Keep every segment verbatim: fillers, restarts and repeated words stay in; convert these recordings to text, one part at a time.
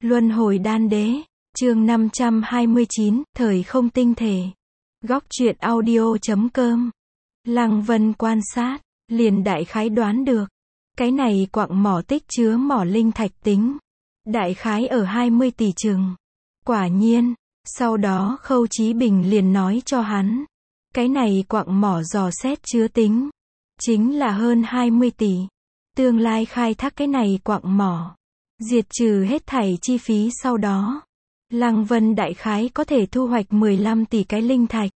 Luân hồi đan đế, chương năm trăm hai mươi chín, thời không tinh thể. Góc truyện audio chấm com. Lăng Vân quan sát, liền đại khái đoán được. Cái này quặng mỏ tích chứa mỏ linh thạch tính. Đại khái ở hai mươi tỷ chừng. Quả nhiên, sau đó Khâu Chí Bình liền nói cho hắn. Cái này quặng mỏ dò xét chứa tính. Chính là hơn hai mươi tỷ. Tương lai khai thác cái này quặng mỏ. Diệt trừ hết thảy chi phí sau đó. Lăng Vân đại khái có thể thu hoạch mười lăm tỷ cái linh thạch.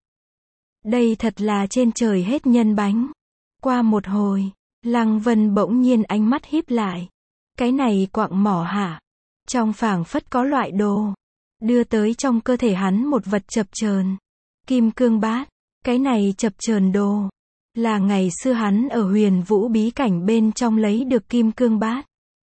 Đây thật là trên trời hết nhân bánh. Qua một hồi, Lăng Vân bỗng nhiên ánh mắt híp lại. Cái này quặng mỏ hả? Trong phảng phất có loại đồ. Đưa tới trong cơ thể hắn một vật chập chờn. Kim cương bát. Cái này chập chờn đồ. Là ngày xưa hắn ở Huyền Vũ bí cảnh bên trong lấy được kim cương bát.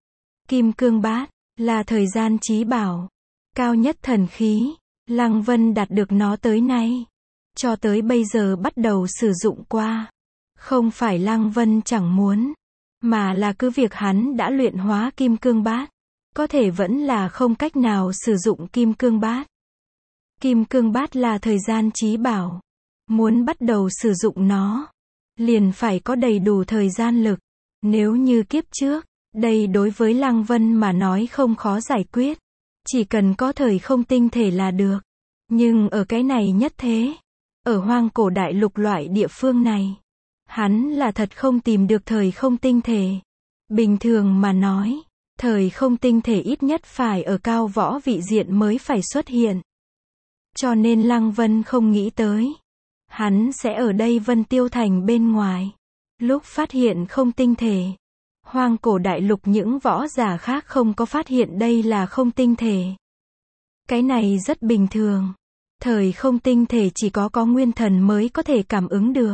Kim cương bát, là thời gian chí bảo. Cao nhất thần khí. Lăng Vân đạt được nó tới nay. Cho tới bây giờ bắt đầu sử dụng qua. Không phải Lăng Vân chẳng muốn. Mà là cứ việc hắn đã luyện hóa kim cương bát. Có thể vẫn là không cách nào sử dụng kim cương bát. Kim cương bát là thời gian chí bảo. Muốn bắt đầu sử dụng nó. Liền phải có đầy đủ thời gian lực. Nếu như kiếp trước. Đây đối với Lăng Vân mà nói không khó giải quyết. Chỉ cần có thời không tinh thể là được. Nhưng ở cái này nhất thế. Ở hoang cổ đại lục loại địa phương này. Hắn là thật không tìm được thời không tinh thể. Bình thường mà nói. Thời không tinh thể ít nhất phải ở cao võ vị diện mới phải xuất hiện. Cho nên Lăng Vân không nghĩ tới. Hắn sẽ ở đây Vân Tiêu Thành bên ngoài. Lúc phát hiện không tinh thể. Hoang cổ đại lục những võ giả khác không có phát hiện đây là không tinh thể. Cái này rất bình thường. Thời không tinh thể chỉ có có nguyên thần mới có thể cảm ứng được.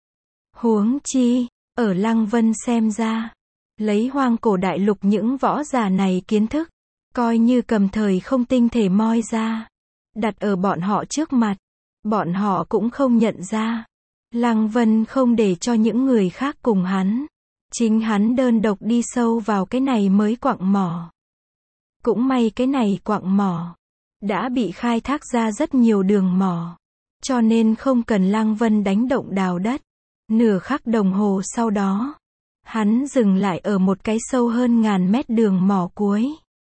Huống chi, ở Lăng Vân xem ra. Lấy hoang cổ đại lục những võ giả này kiến thức. Coi như cầm thời không tinh thể moi ra. Đặt ở bọn họ trước mặt. Bọn họ cũng không nhận ra. Lăng Vân không để cho những người khác cùng hắn. Chính hắn đơn độc đi sâu vào cái này mới quặng mỏ. Cũng may cái này quặng mỏ. Đã bị khai thác ra rất nhiều đường mỏ. Cho nên không cần Lăng Vân đánh động đào đất. Nửa khắc đồng hồ sau đó. Hắn dừng lại ở một cái sâu hơn ngàn mét đường mỏ cuối.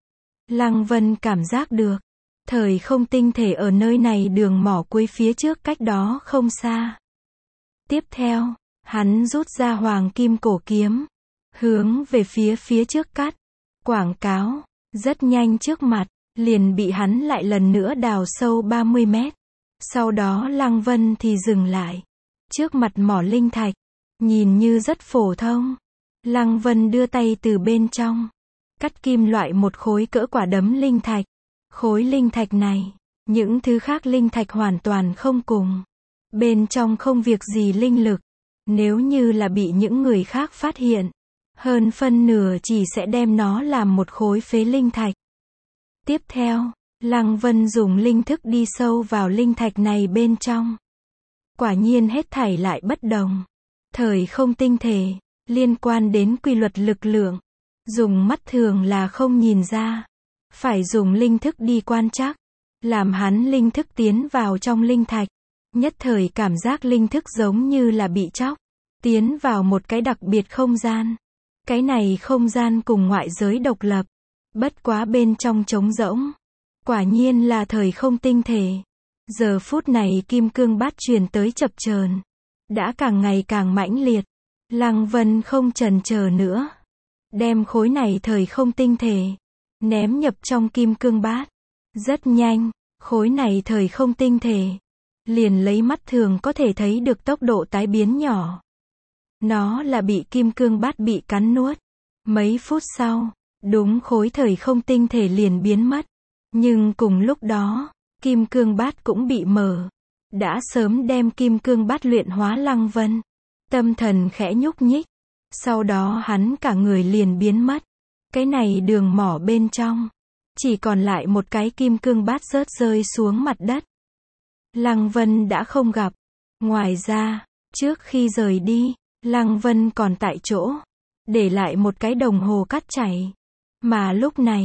Lăng Vân cảm giác được. Thời không tinh thể ở nơi này đường mỏ cuối phía trước cách đó không xa. Tiếp theo. Hắn rút ra hoàng kim cổ kiếm. Hướng về phía phía trước cắt. Quảng cáo. Rất nhanh trước mặt. Liền bị hắn lại lần nữa đào sâu ba mươi mét. Sau đó Lăng Vân thì dừng lại. Trước mặt mỏ linh thạch. Nhìn như rất phổ thông. Lăng Vân đưa tay từ bên trong. Cắt kim loại một khối cỡ quả đấm linh thạch. Khối linh thạch này. Những thứ khác linh thạch hoàn toàn không cùng. Bên trong không việc gì linh lực. Nếu như là bị những người khác phát hiện, hơn phân nửa chỉ sẽ đem nó làm một khối phế linh thạch. Tiếp theo, Lăng Vân dùng linh thức đi sâu vào linh thạch này bên trong. Quả nhiên hết thảy lại bất đồng. Thời không tinh thể, liên quan đến quy luật lực lượng. Dùng mắt thường là không nhìn ra. Phải dùng linh thức đi quan trắc. Làm hắn linh thức tiến vào trong linh thạch. Nhất thời cảm giác linh thức giống như là bị chóc. Tiến vào một cái đặc biệt không gian. Cái này không gian cùng ngoại giới độc lập. Bất quá bên trong trống rỗng. Quả nhiên là thời không tinh thể. Giờ phút này kim cương bát truyền tới chập chờn. Đã càng ngày càng mãnh liệt. Lăng Vân không chần chờ nữa. Đem khối này thời không tinh thể. Ném nhập trong kim cương bát. Rất nhanh, khối này thời không tinh thể. Liền lấy mắt thường có thể thấy được tốc độ tái biến nhỏ. Nó là bị kim cương bát bị cắn nuốt. Mấy phút sau, đúng khối thời không tinh thể liền biến mất. Nhưng cùng lúc đó, kim cương bát cũng bị mở. Đã sớm đem kim cương bát luyện hóa Lăng Vân. Tâm thần khẽ nhúc nhích. Sau đó hắn cả người liền biến mất. Cái này đường mỏ bên trong. Chỉ còn lại một cái kim cương bát rớt rơi xuống mặt đất. Lăng Vân đã không gặp. Ngoài ra, trước khi rời đi, Lăng Vân còn tại chỗ. Để lại một cái đồng hồ cắt chảy. Mà lúc này,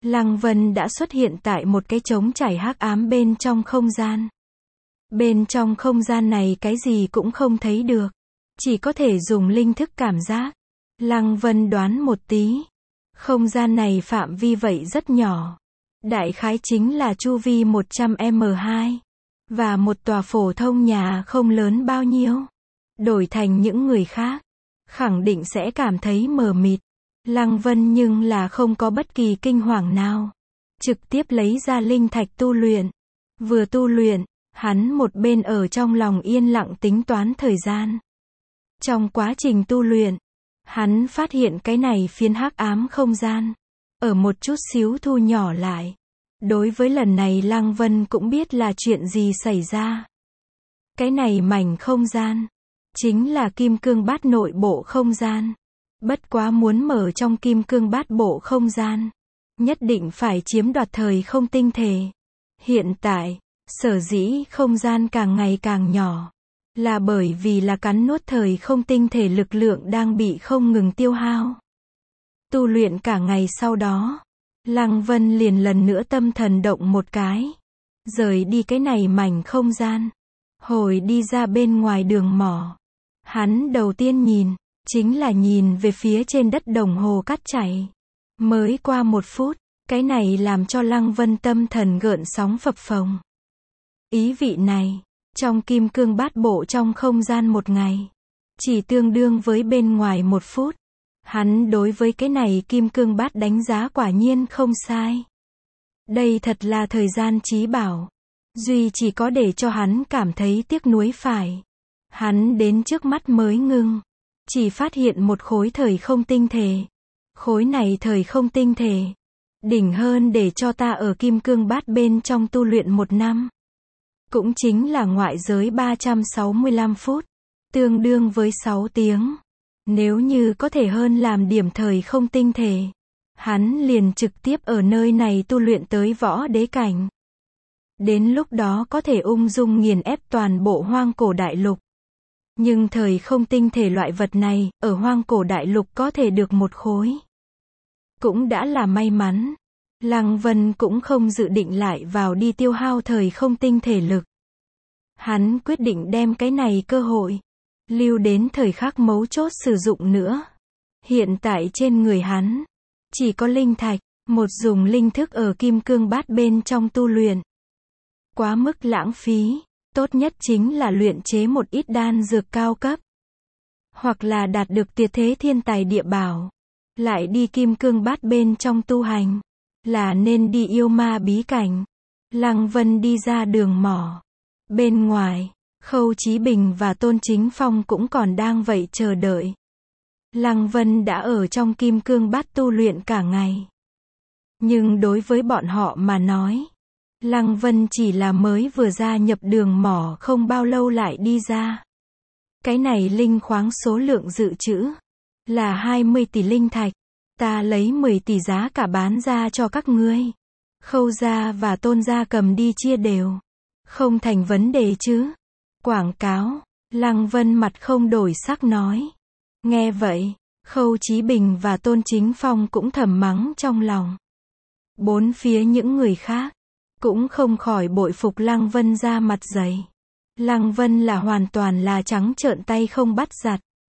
Lăng Vân đã xuất hiện tại một cái trống trải hắc ám bên trong không gian. Bên trong không gian này cái gì cũng không thấy được. Chỉ có thể dùng linh thức cảm giác. Lăng Vân đoán một tí. Không gian này phạm vi vậy rất nhỏ. Đại khái chính là chu vi một trăm mét hai. Và một tòa phổ thông nhà không lớn bao nhiêu. Đổi thành những người khác, khẳng định sẽ cảm thấy mờ mịt. Lăng Vân nhưng là không có bất kỳ kinh hoàng nào. Trực tiếp lấy ra linh thạch tu luyện. Vừa tu luyện, hắn một bên ở trong lòng yên lặng tính toán thời gian. Trong quá trình tu luyện, hắn phát hiện cái này phiến hắc ám không gian. Ở một chút xíu thu nhỏ lại. Đối với lần này Lăng Vân cũng biết là chuyện gì xảy ra. Cái này mảnh không gian. Chính là kim cương bát nội bộ không gian. Bất quá muốn mở trong kim cương bát bộ không gian. Nhất định phải chiếm đoạt thời không tinh thể. Hiện tại, sở dĩ không gian càng ngày càng nhỏ. Là bởi vì là cắn nuốt thời không tinh thể lực lượng đang bị không ngừng tiêu hao. Tu luyện cả ngày sau đó. Lăng Vân liền lần nữa tâm thần động một cái. Rời đi cái này mảnh không gian. Hồi đi ra bên ngoài đường mỏ. Hắn đầu tiên nhìn, chính là nhìn về phía trên đất đồng hồ cát chảy. Mới qua một phút, cái này làm cho Lăng Vân tâm thần gợn sóng phập phồng. Ý vị này, trong kim cương bát bộ trong không gian một ngày, chỉ tương đương với bên ngoài một phút. Hắn đối với cái này kim cương bát đánh giá quả nhiên không sai. Đây thật là thời gian trí bảo. Duy chỉ có để cho hắn cảm thấy tiếc nuối phải. Hắn đến trước mắt mới ngưng. Chỉ phát hiện một khối thời không tinh thể. Khối này thời không tinh thể. Đỉnh hơn để cho ta ở kim cương bát bên trong tu luyện một năm. Cũng chính là ngoại giới ba trăm sáu mươi lăm phút. Tương đương với sáu tiếng. Nếu như có thể hơn làm điểm thời không tinh thể. Hắn liền trực tiếp ở nơi này tu luyện tới võ đế cảnh. Đến lúc đó có thể ung dung nghiền ép toàn bộ hoang cổ đại lục. Nhưng thời không tinh thể loại vật này, ở hoang cổ đại lục có thể được một khối. Cũng đã là may mắn. Lăng Vân cũng không dự định lại vào đi tiêu hao thời không tinh thể lực. Hắn quyết định đem cái này cơ hội, lưu đến thời khắc mấu chốt sử dụng nữa. Hiện tại trên người hắn, chỉ có linh thạch, một dùng linh thức ở kim cương bát bên trong tu luyện. Quá mức lãng phí. Tốt nhất chính là luyện chế một ít đan dược cao cấp. Hoặc là đạt được tuyệt thế thiên tài địa bảo. Lại đi kim cương bát bên trong tu hành. Là nên đi yêu ma bí cảnh. Lăng Vân đi ra đường mỏ. Bên ngoài, Khâu Chí Bình và Tôn Chính Phong cũng còn đang vậy chờ đợi. Lăng Vân đã ở trong kim cương bát tu luyện cả ngày. Nhưng đối với bọn họ mà nói, Lăng Vân chỉ là mới vừa gia nhập đường mỏ không bao lâu lại đi ra. Cái này linh khoáng số lượng dự trữ là hai mươi tỷ linh thạch. Ta lấy mười tỷ giá cả bán ra cho các ngươi. Khâu gia và Tôn gia cầm đi chia đều. Không thành vấn đề chứ. Quảng cáo. Lăng Vân mặt không đổi sắc nói. Nghe vậy, Khâu Chí Bình và Tôn Chính Phong cũng thầm mắng trong lòng. Bốn phía những người khác cũng không khỏi bội phục Lăng Vân ra mặt dày. Lăng Vân là hoàn toàn là trắng trợn tay không bắt giặt.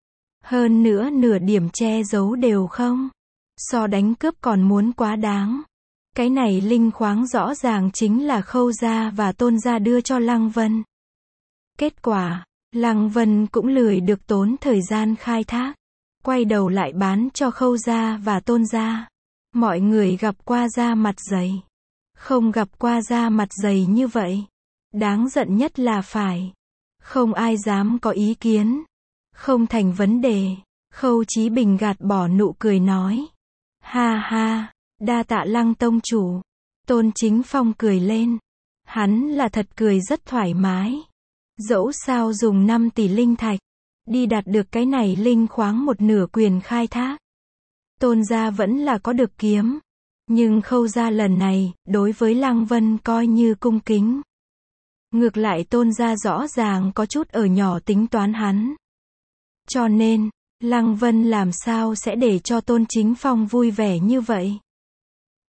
Hơn nữa nửa điểm che giấu đều không. So đánh cướp còn muốn quá đáng. Cái này linh khoáng rõ ràng chính là Khâu gia và Tôn gia đưa cho Lăng Vân. Kết quả, Lăng Vân cũng lười được tốn thời gian khai thác. Quay đầu lại bán cho Khâu gia và Tôn gia. Mọi người gặp qua da mặt dày. Không gặp qua da mặt dày như vậy. Đáng giận nhất là phải. Không ai dám có ý kiến. Không thành vấn đề. Khâu Chí Bình gạt bỏ nụ cười nói. Ha ha, đa tạ Lăng tông chủ. Tôn Chính Phong cười lên. Hắn là thật cười rất thoải mái. Dẫu sao dùng năm tỷ linh thạch. Đi đạt được cái này linh khoáng một nửa quyền khai thác. Tôn gia vẫn là có được kiếm. Nhưng Khâu gia lần này, đối với Lăng Vân coi như cung kính. Ngược lại Tôn gia rõ ràng có chút ở nhỏ tính toán hắn. Cho nên, Lăng Vân làm sao sẽ để cho Tôn Chính Phong vui vẻ như vậy?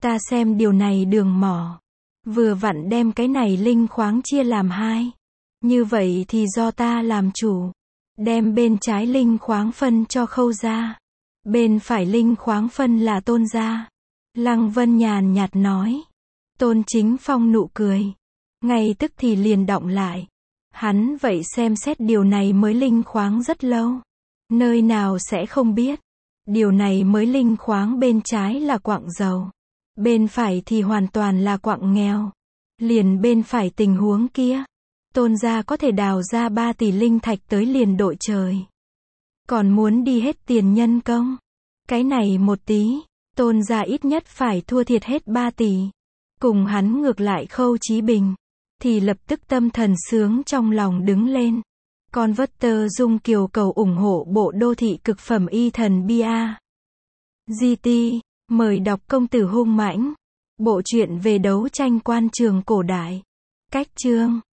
Ta xem điều này đường mỏ. Vừa vặn đem cái này linh khoáng chia làm hai. Như vậy thì do ta làm chủ. Đem bên trái linh khoáng phân cho Khâu gia. Bên phải linh khoáng phân là Tôn gia. Lăng Vân nhàn nhạt nói. Tôn Chính Phong nụ cười. Ngay tức thì liền đọng lại. Hắn vậy xem xét điều này mới linh khoáng rất lâu. Nơi nào sẽ không biết. Điều này mới linh khoáng bên trái là quặng dầu. Bên phải thì hoàn toàn là quặng nghèo. Liền bên phải tình huống kia. Tôn gia có thể đào ra ba tỷ linh thạch tới liền đội trời. Còn muốn đi hết tiền nhân công. Cái này một tí. Tôn gia ít nhất phải thua thiệt hết ba tỷ. Cùng hắn ngược lại Khâu Chí Bình. Thì lập tức tâm thần sướng trong lòng đứng lên. Con vất tơ Dung Kiều cầu ủng hộ bộ đô thị cực phẩm y thần bia. giê tê, mời đọc Công tử hung mãnh. Bộ truyện về đấu tranh quan trường cổ đại. Cách chương